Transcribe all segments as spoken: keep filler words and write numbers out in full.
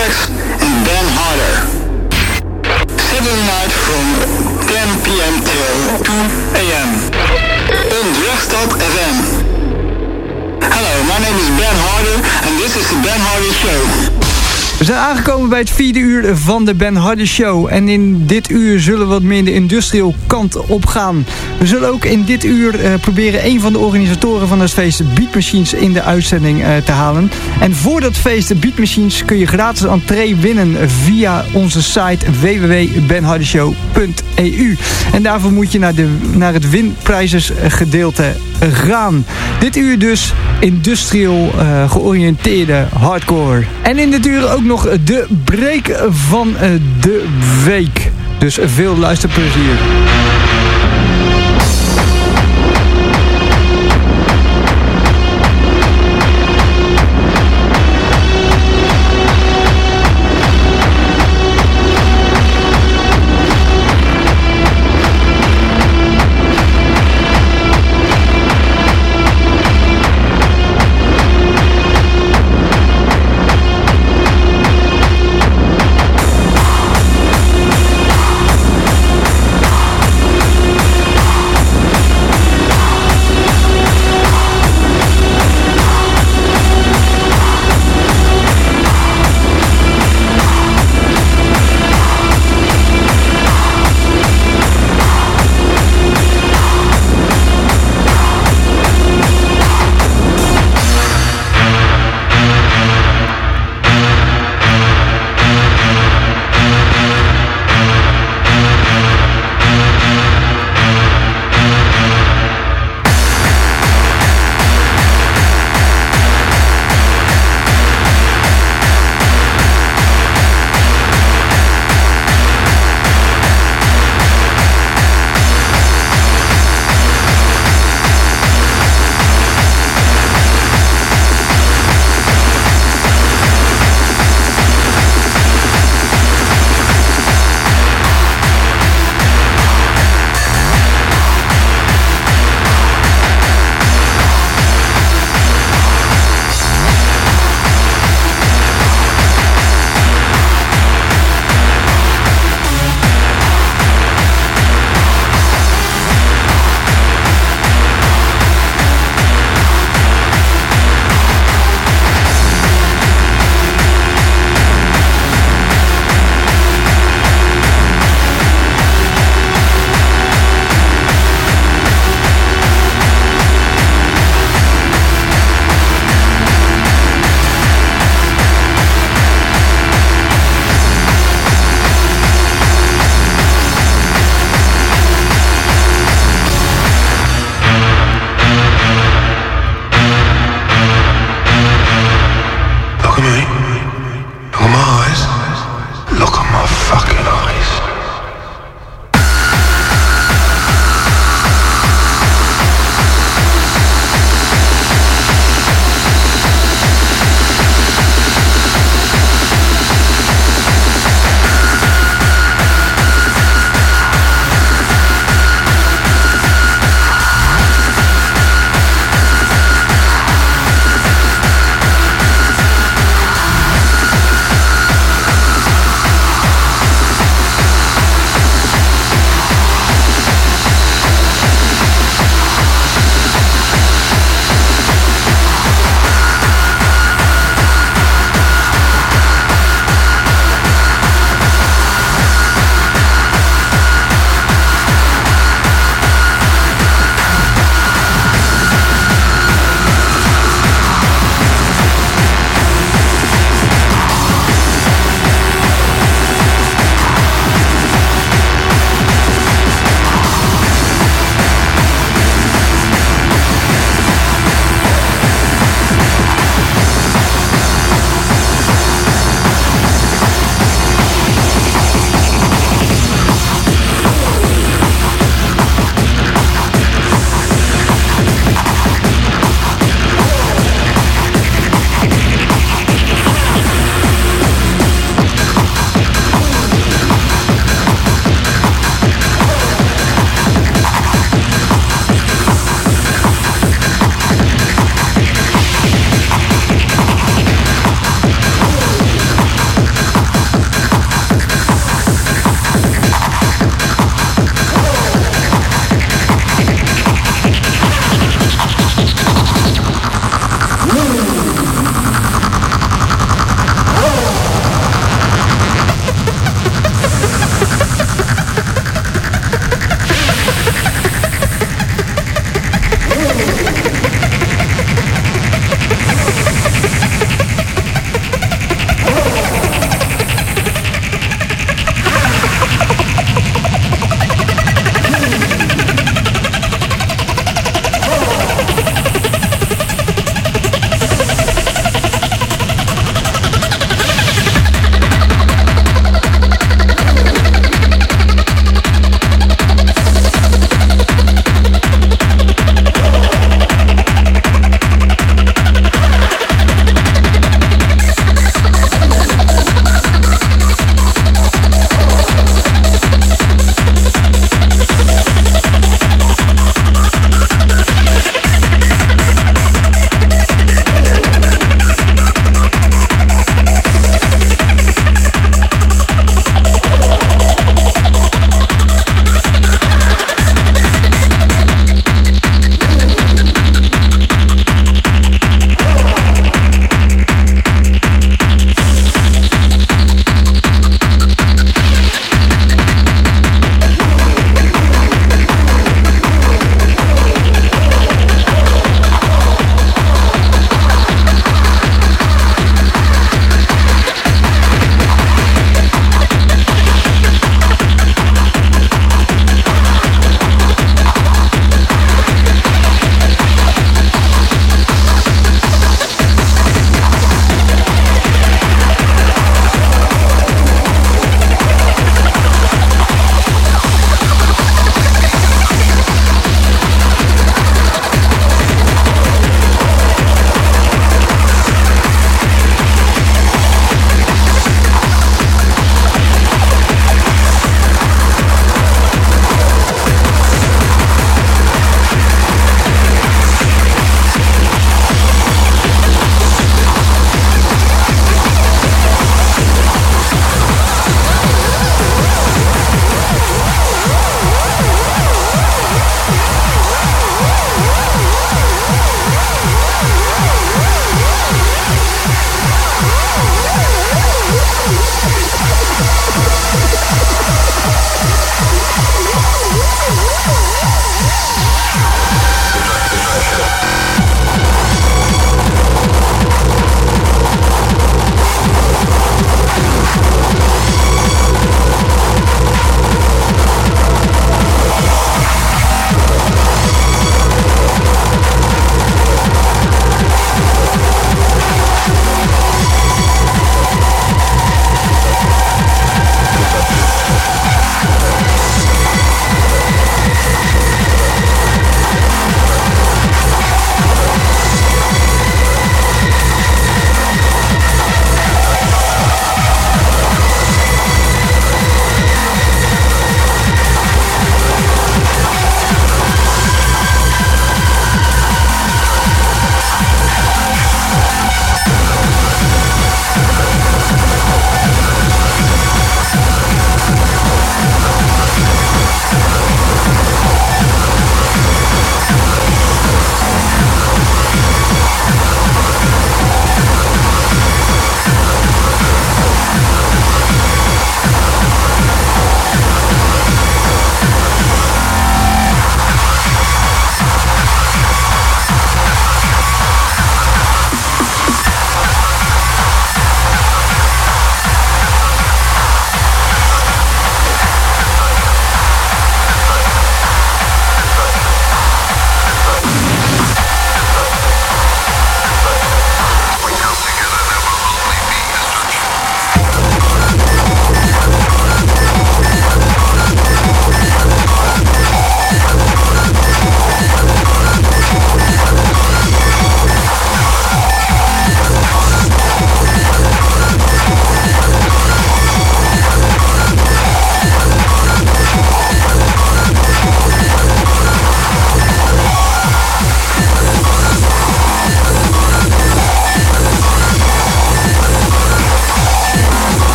tracks and Ben Harder. Saturday night from ten p.m. till two a.m. on Drachtstad F M. Hello, my name is Ben Harder and this is the Ben Harder Show. We zijn aangekomen bij het vierde uur van de Ben Harder Show. En in dit uur zullen we wat meer de industrial kant op gaan. We zullen ook in dit uur uh, proberen een van de organisatoren van het feest Beat Machines in de uitzending uh, te halen. En voor dat feest Beat Machines kun je gratis entree winnen via onze site w w w punt ben harder show punt e u. En daarvoor moet je naar, de, naar het winprijzes gedeelte gaan. Dit uur dus industrial uh, georiënteerde hardcore. En in dit uur ook nog de break van uh, de week. Dus veel luisterplezier.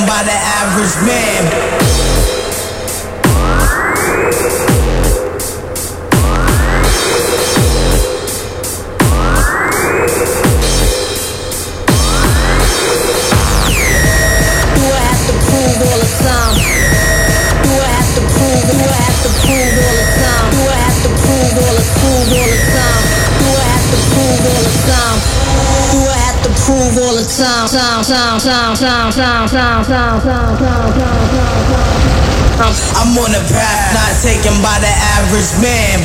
by the average man. Prove all the time, time, time, time, time, time, time, time, time, time. I'm on a path not taken by the average man.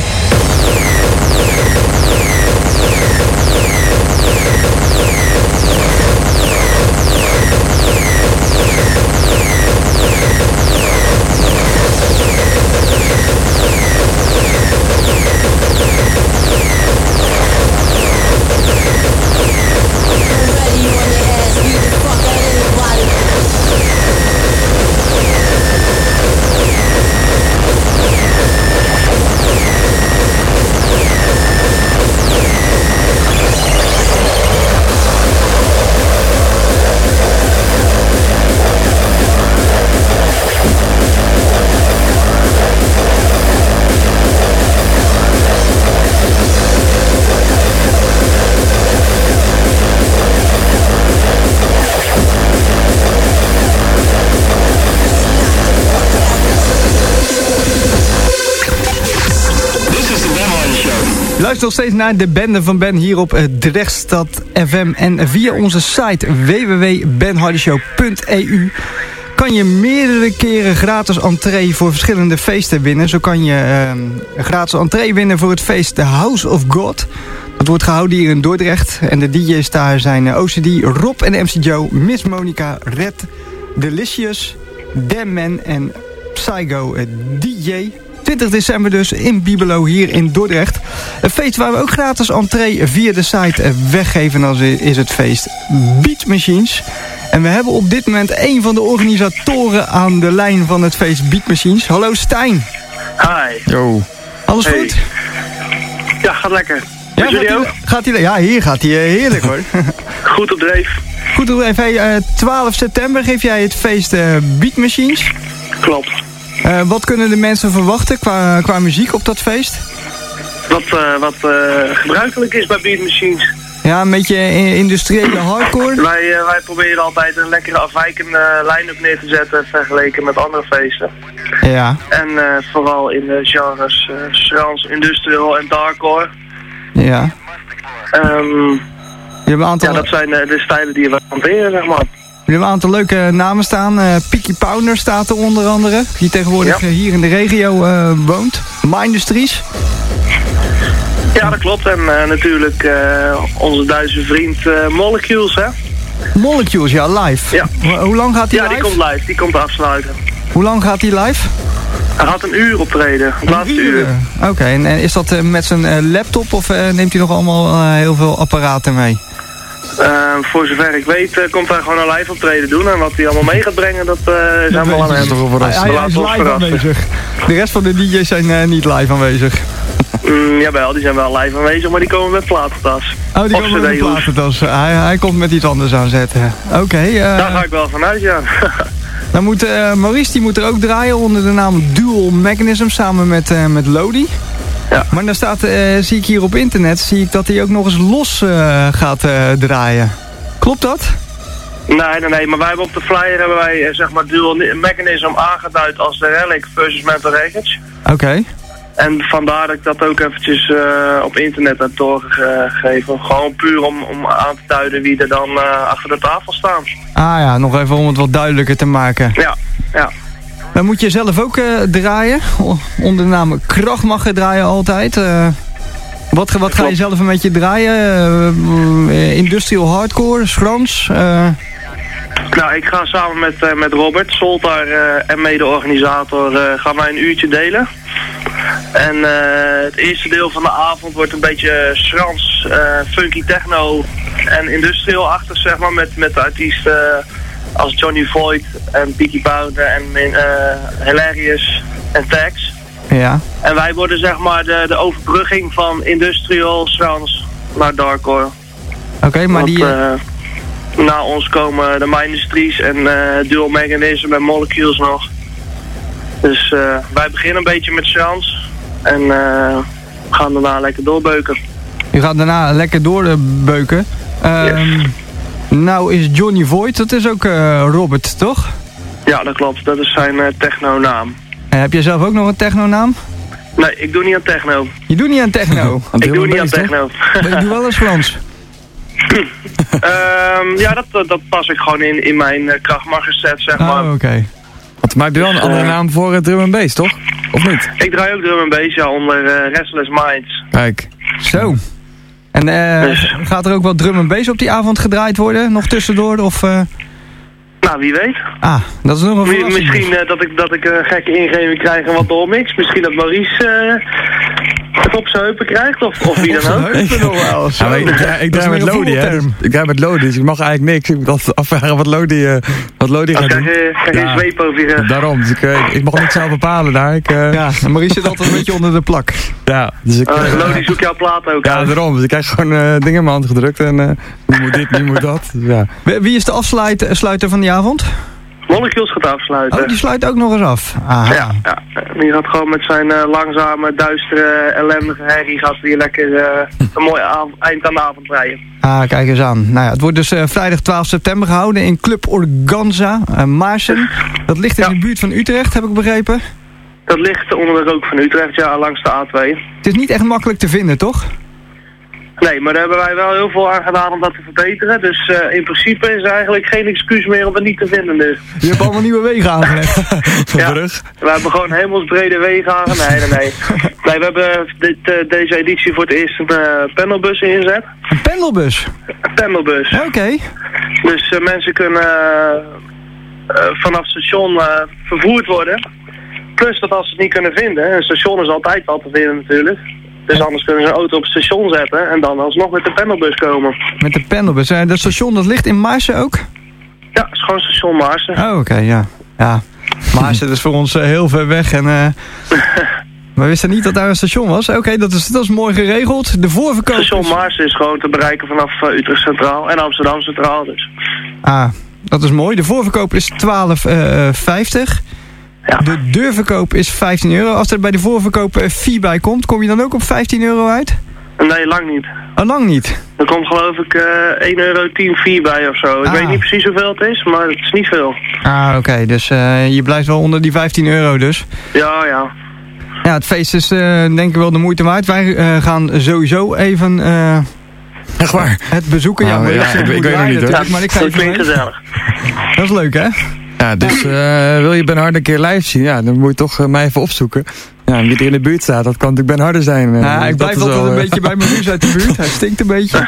Luister nog steeds naar de bende van Ben hier op Drechtstad F M. En via onze site w w w punt ben hardy show punt e u kan je meerdere keren gratis entree voor verschillende feesten winnen. Zo kan je uh, gratis entree winnen voor het feest The House of God. Dat wordt gehouden hier in Dordrecht. En de D J's daar zijn O C D, Rob en M C Joe, Miss Monica, Red, Delicious, Damman en Psycho D J. twintig december dus in Bibelo hier in Dordrecht. Een feest waar we ook gratis entree via de site weggeven. Dat is het feest Beat Machines. En we hebben op dit moment een van de organisatoren aan de lijn van het feest Beat Machines. Hallo Stijn. Hi. Yo. Alles hey. goed? Ja, gaat lekker. Ja, gaat hij, gaat hij, ja, hier gaat hij heerlijk hoor. Goed op dreef. Goed op dreef. Hey, uh, twaalf september geef jij het feest uh, Beat Machines. Klopt. Uh, wat kunnen de mensen verwachten qua, qua muziek op dat feest? Wat, uh, wat uh, gebruikelijk is bij Beat Machines. Ja, een beetje industriële hardcore. Wij, uh, wij proberen altijd een lekkere afwijkende line-up neer te zetten vergeleken met andere feesten. Ja. En uh, vooral in de genres uh, trance, industrial en darkcore. Ja. Um, Je hebt een aantal... Ja, dat zijn uh, de stijlen die we hanteren, zeg maar. We hebben een aantal leuke namen staan. Uh, Peaky Pounder staat er onder andere. Die tegenwoordig ja. hier in de regio uh, woont. Mindustries. Ja, dat klopt. En uh, natuurlijk uh, onze Duitse vriend uh, Molecules, hè? Molecules, ja, live. Ja. Ho hoe lang gaat hij ja, live? Ja, die komt live. Die komt afsluiten. Hoe lang gaat hij live? Hij gaat een uur optreden. Het laatste uur. uur. Oké, okay. en, en is dat uh, met zijn uh, laptop of uh, neemt hij nog allemaal uh, heel veel apparaten mee? Uh, voor zover ik weet uh, komt hij gewoon een live optreden doen. En wat hij allemaal mee gaat brengen, dat uh, zijn we al aan hem. Hij, hij, hij is live aanwezig. De rest van de D J's zijn uh, niet live aanwezig. Mm, jawel, die zijn wel live aanwezig, maar die komen met platentas. Oh, die of komen met platentas. Hij, hij komt met iets anders aanzetten. Oké. Okay, uh, Daar ga ik wel vanuit, ja. Dan moet uh, Maurice die moet er ook draaien onder de naam Dual Mechanism samen met, uh, met Lodi. Ja. Maar dan staat, uh, zie ik hier op internet, zie ik dat hij ook nog eens los uh, gaat uh, draaien. Klopt dat? Nee, nee, nee, maar wij hebben op de flyer hebben wij uh, zeg maar Dual Mechanism aangeduid als de Relic versus Mental Wreckage. Oké. Okay. En vandaar dat ik dat ook eventjes uh, op internet heb doorgegeven. Gewoon puur om, om aan te duiden wie er dan uh, achter de tafel staan. Ah ja, nog even om het wat duidelijker te maken. Ja, ja. Dan moet je zelf ook uh, draaien. Onder de naam Krachtmacher draaien altijd. Uh, wat wat ga je zelf een beetje draaien? Uh, industrial hardcore, schrans? Uh... Nou, ik ga samen met, uh, met Robert, Soltar uh, en mede-organisator, uh, gaan wij een uurtje delen. En uh, het eerste deel van de avond wordt een beetje schrans, uh, funky techno en industrial-achtig, zeg maar, met, met artiesten uh, als Johnny Voigt en Peaky Pounder en uh, Hilarious en Tax. Ja. En wij worden zeg maar de, de overbrugging van industrial, schrans naar darkcore. Oké, okay, maar Want, die... Uh, na ons komen de Mindustries en uh, Dual Mechanism en Molecules nog. Dus uh, wij beginnen een beetje met Schrans en uh, gaan daarna lekker doorbeuken. Je gaat daarna lekker doorbeuken. Uh, yes. Nou is Johnny Voigt, dat is ook uh, Robert, toch? Ja, dat klopt. Dat is zijn uh, techno-naam. En heb jij zelf ook nog een techno-naam? Nee, ik doe niet aan techno. Je doet niet aan techno? ik doe niet aan techno. Maar je doet wel eens Frans? um, ja, dat, dat pas ik gewoon in, in mijn uh, krachtmacherset, zeg maar. Oh, oké. Okay. Maar heb je wel een andere naam voor uh, drum and bass, toch? Of niet? Ik draai ook drum and bass, ja, onder uh, Restless Minds. Kijk. Zo. En uh, dus. gaat er ook wat drum and bass op die avond gedraaid worden? Nog tussendoor? Of, uh... Nou, wie weet. Ah, dat is nog een verrassing. Misschien uh, dat ik, dat ik een uh, gekke ingeving krijg en wat doormix. Misschien dat Maurice uh, het op zijn heupen krijgt, of, of wie dan ook. Heupen nog wel. Ja, ik, ik, ik draai met Lodi, hè. Dus, ik draai met Lodi, dus ik mag eigenlijk niks. Ik moet altijd afvragen wat Lodi, uh, wat Lodi gaat doen. Krijg je ja, zweep over je... Daarom, dus ik, uh, ik mag niet zelf bepalen daar. Ik, uh... Ja, en Maurice zit altijd een beetje onder de plak. Ja, dus ik... Uh, Lodi zoekt jouw plaat ook. Ja, uit. Daarom. Dus ik krijg gewoon uh, dingen in mijn hand gedrukt en uh, nu moet dit, nu moet dat. Dus, ja. Wie is de afsluiter van die avond? Molecules gaat afsluiten. Oh, die sluit ook nog eens af. Aha. Ja, ja, die gaat gewoon met zijn uh, langzame, duistere, ellendige herrie gaat weer lekker uh, een mooi eind aan de avond rijden. Ah, kijk eens aan. Nou ja, het wordt dus uh, vrijdag twaalf september gehouden in Club Organza, uh, Maarsen. Dat ligt in ja. de buurt van Utrecht, heb ik begrepen. Dat ligt onder de rook van Utrecht, ja, langs de A twee. Het is niet echt makkelijk te vinden, toch? Nee, maar daar hebben wij wel heel veel aan gedaan om dat te verbeteren. Dus uh, in principe is er eigenlijk geen excuus meer om het niet te vinden. Dus. Je hebt allemaal nieuwe wegen aangelegd. Ja, we hebben gewoon hemelsbrede wegen aangelegd. Nee, nee, nee. Nee, we hebben dit, uh, deze editie voor het eerst een uh, pendelbus ingezet. Een pendelbus? Een pendelbus. Oké. Okay. Dus uh, mensen kunnen uh, uh, vanaf het station uh, vervoerd worden. Plus dat als ze het niet kunnen vinden, een station is altijd wel te vinden natuurlijk. Dus anders kunnen ze een auto op het station zetten en dan alsnog met de pendelbus komen. Met de pendelbus. Uh, dat station dat ligt in Maarsen ook? Ja, het is gewoon station Maarsen. Oh, oké, okay, ja. ja. Maarsen is voor ons uh, heel ver weg en... Uh, we wisten niet dat daar een station was. Oké, okay, dat, is, dat is mooi geregeld. De voorverkoop... Station Maarsen is gewoon te bereiken vanaf uh, Utrecht Centraal en Amsterdam Centraal dus. Ah, dat is mooi. De voorverkoop is twaalf vijftig. Ja. De deurverkoop is vijftien euro. Als er bij de voorverkoop vier bij komt, kom je dan ook op vijftien euro uit? Nee, lang niet. Oh, lang niet? Er komt geloof ik uh, één euro tien vier bij of zo. Ik ah. weet niet precies hoeveel het is, maar het is niet veel. Ah, oké. Okay. Dus uh, je blijft wel onder die vijftien euro dus? Ja, ja. Ja, het feest is uh, denk ik wel de moeite waard. Wij uh, gaan sowieso even... Uh, Echt waar? Het bezoeken. Ja, oh, maar ja, ik, ik weet het niet hoor. Ja, maar ik ga dat klinkt gezellig. Dat is leuk hè? Ja, dus uh, wil je Ben Harder een keer live zien, ja, dan moet je toch uh, mij even opzoeken. Ja, wie er in de buurt staat, dat kan natuurlijk Ben Harder zijn. Uh, nou, dus ik blijf altijd wel, een uh... beetje bij mijn huis uit de buurt. Hij stinkt een beetje.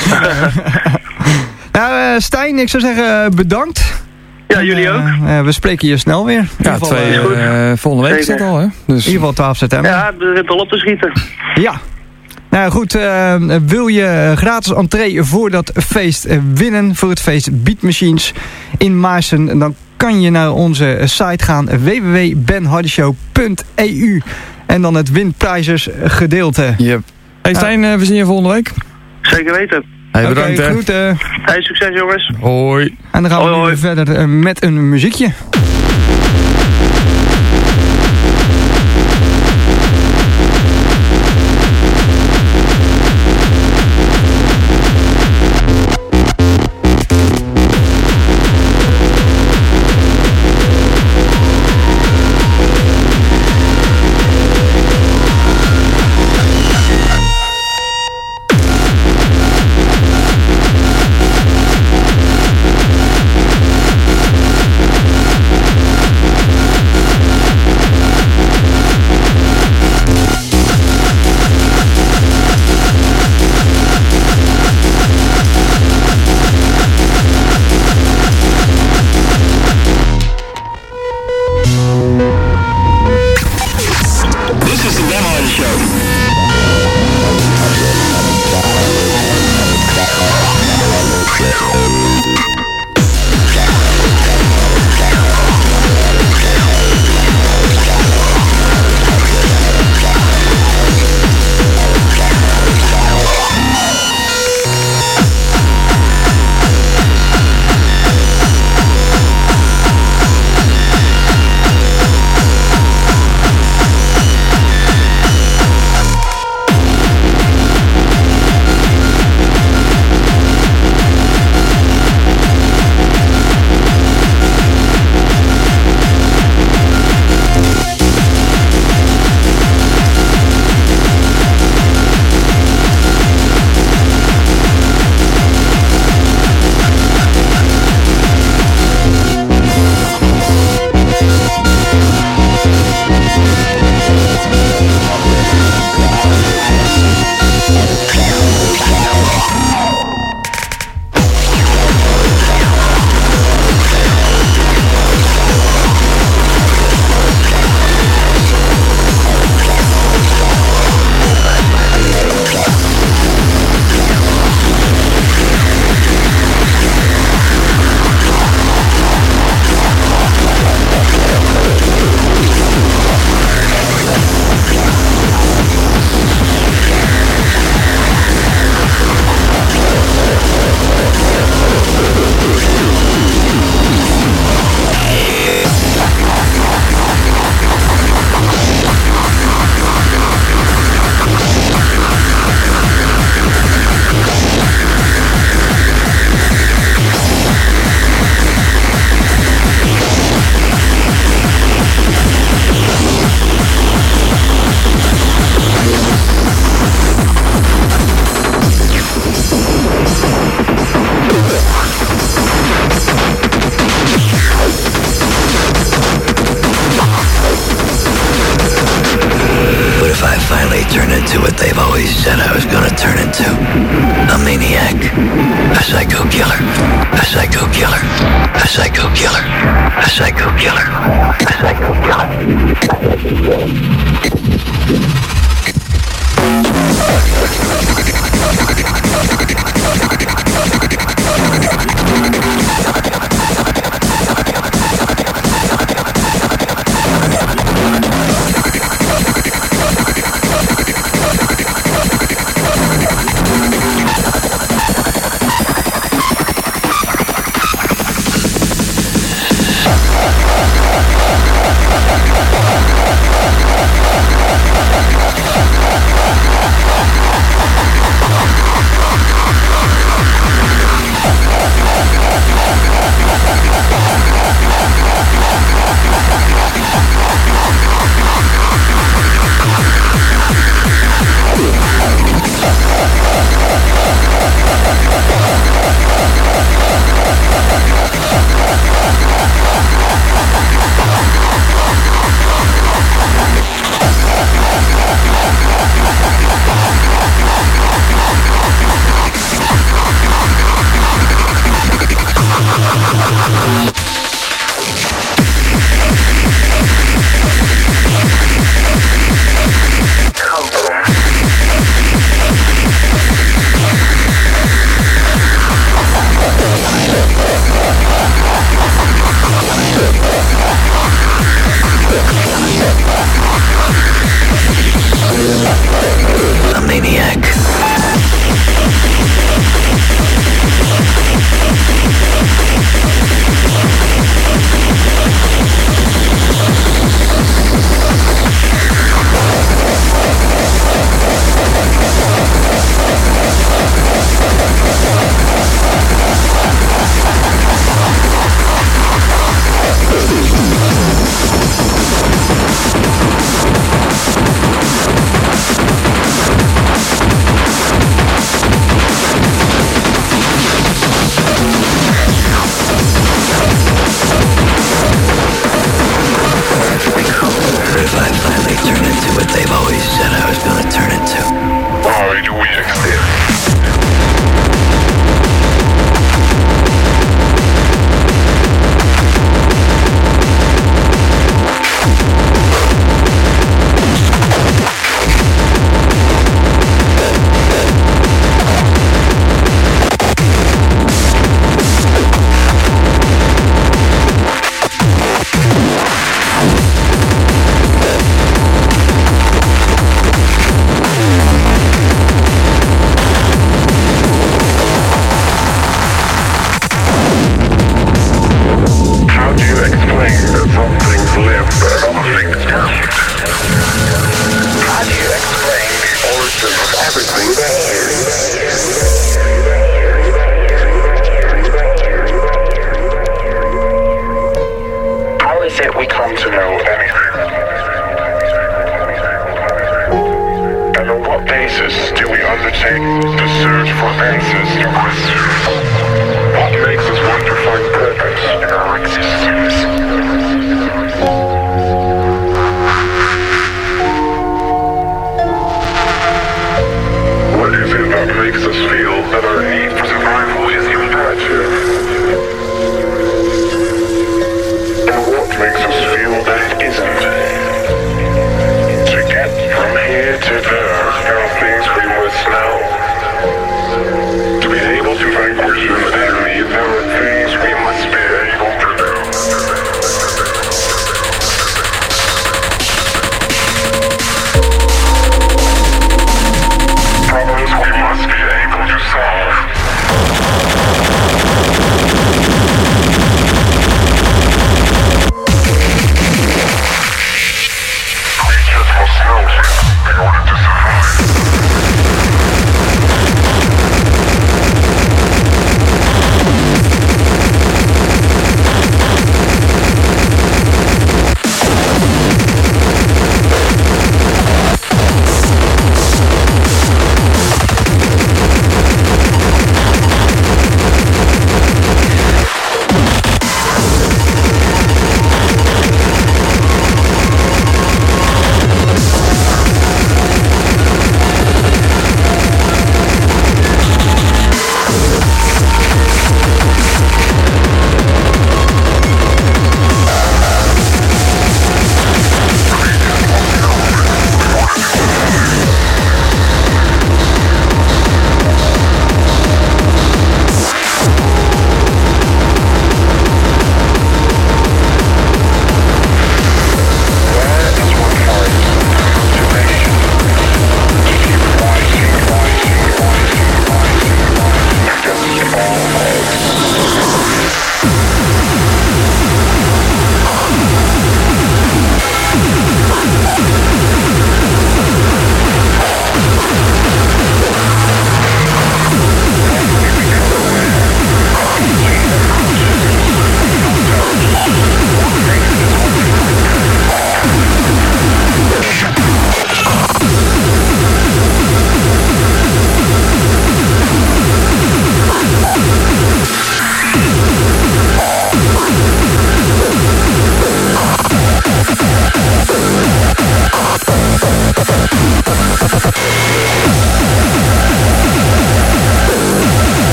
Nou, uh, Stijn, ik zou zeggen bedankt. Ja, jullie ook. Uh, uh, we spreken je snel weer. Ja, geval, twee, uh, volgende week is dat al, hè? Dus... In ieder geval twaalf september. Ja, het begint al op te schieten. Ja. Nou goed, uh, wil je gratis entree voor dat feest winnen, voor het feest Beat Machines in Maarsen, dan kan je naar onze site gaan w w w punt ben harder show punt e u en dan het winprijzers gedeelte. Yep. Hey Stijn, uh, we zien je volgende week. Zeker weten. Hey, bedankt. Okay, groeten. Hey, succes jongens. Hoi. En dan gaan we hoi, nu hoi. verder uh, met een muziekje. psycho killer, a psycho killer, a psycho killer, a psycho killer, a psycho killer. Problems we must be able to solve.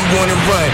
wanna run.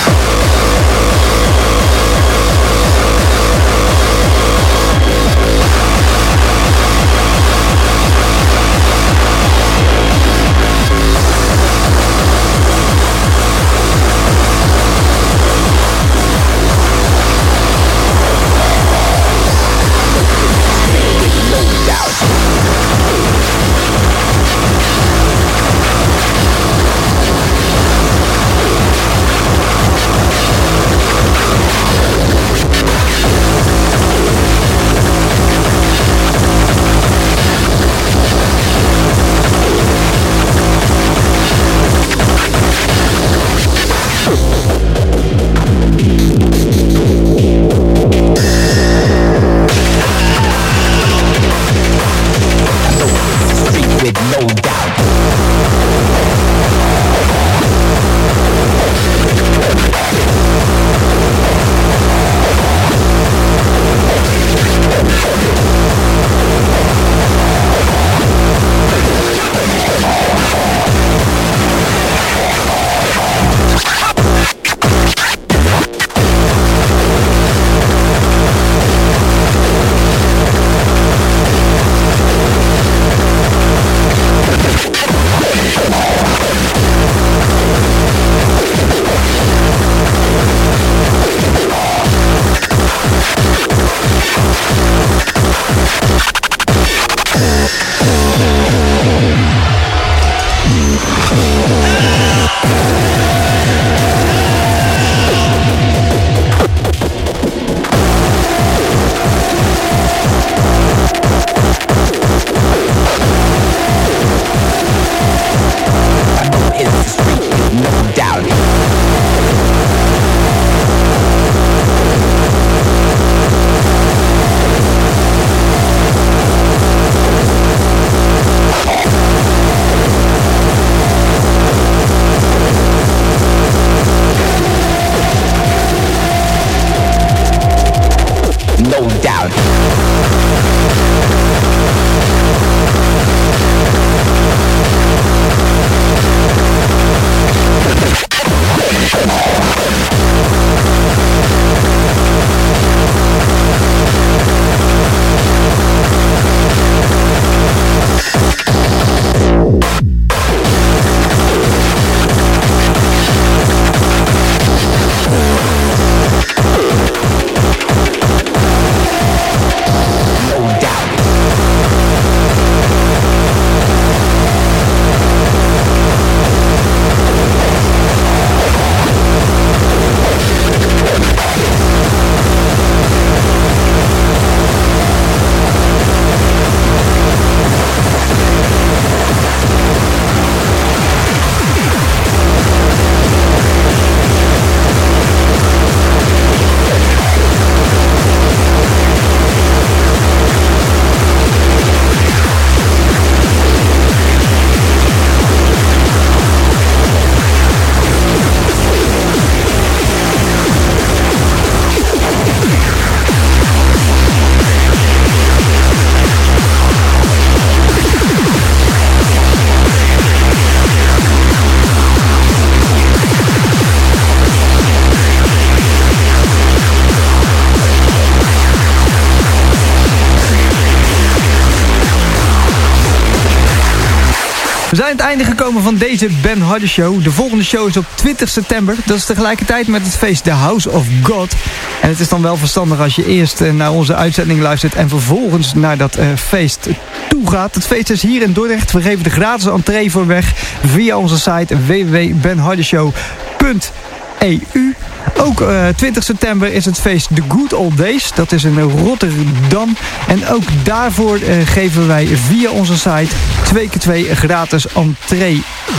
We zijn aan het einde gekomen van deze Ben Harder Show. De volgende show is op twintig september. Dat is tegelijkertijd met het feest The House of God. En het is dan wel verstandig als je eerst naar onze uitzending luistert en vervolgens naar dat uh, feest toe gaat. Het feest is hier in Dordrecht. We geven de gratis entree voor weg via onze site w w w punt ben harder show punt e u. Ook uh, twintig september is het feest The Good Old Days. Dat is in Rotterdam. En ook daarvoor uh, geven wij via onze site twee keer twee gratis entree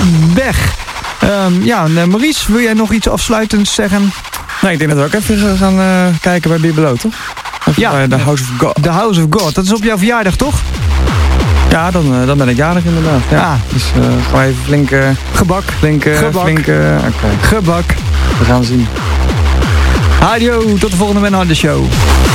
weg. Um, ja, uh, Maurice, wil jij nog iets afsluitends zeggen? Nee, ik denk dat we ook even gaan uh, kijken bij Bibelo, toch? Even ja, bij The House of God. The House of God. Dat is op jouw verjaardag, toch? Ja, dan, uh, dan ben ik jarig inderdaad. Ja. Ah. Dus uh, gewoon even flink... Uh, gebak. Flink, uh, Gebak. Flink, uh, okay. Gebak. We gaan zien. Adio, tot de volgende Ben Harder Show.